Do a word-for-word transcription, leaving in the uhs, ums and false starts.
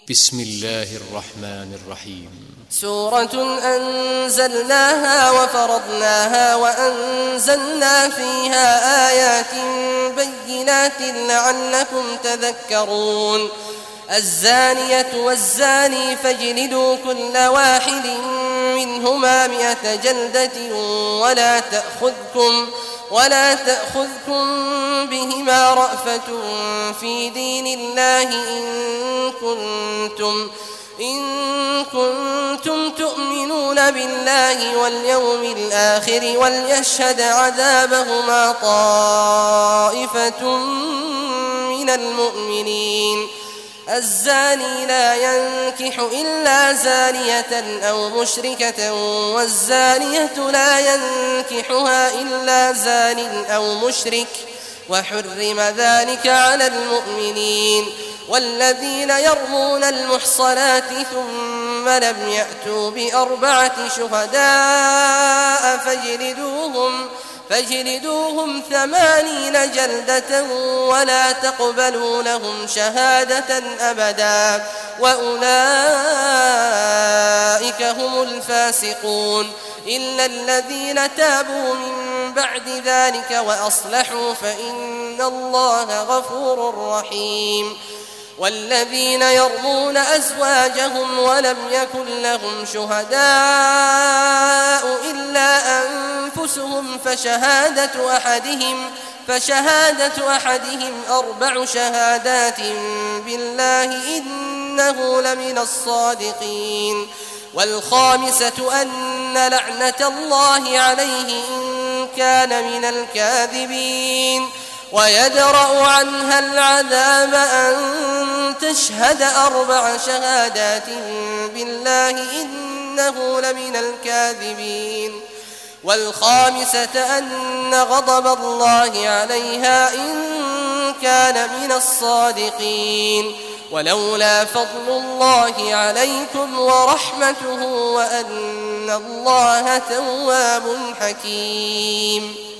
بسم الله الرحمن الرحيم. سورة أنزلناها وفرضناها وأنزلنا فيها آيات بينات لعلكم تذكرون. الزانية والزاني فاجلدوا كل واحد منهما مئة جلدة ولا تأخذكم ولا تأخذكم بهما رأفة في دين الله إن كنتم إن كنتم تؤمنون بالله واليوم الآخر وليشهد عذابهما طائفة من المؤمنين. الزاني لا ينكح إلا زانية أو مشركة والزانية لا ينكحها إلا زان أو مشرك وحرم ذلك على المؤمنين. والذين يرمون المحصنات ثم لم يأتوا بأربعة شهداء فاجلدوهم فاجلدوهم ثمانين جلدة ولا تقبلوا لهم شهادة أبدا وأولئك هم الفاسقون. إلا الذين تابوا من بعد ذلك وأصلحوا فإن الله غفور رحيم. والذين يرمون أزواجهم ولم يكن لهم شهداء إلا أنفسهم فشهادة أحدهم فشهادة أحدهم أربع شهادات بالله إنه لمن الصادقين. والخامسة أن لعنة الله عليه إن كان من الكاذبين. ويدرأ عنها العذاب أن تشهد أربع شهادات بالله إنه لمن الكاذبين. والخامسة أن غضب الله عليها إن كان من الصادقين. ولولا فضل الله عليكم ورحمته وأن الله تواب حكيم.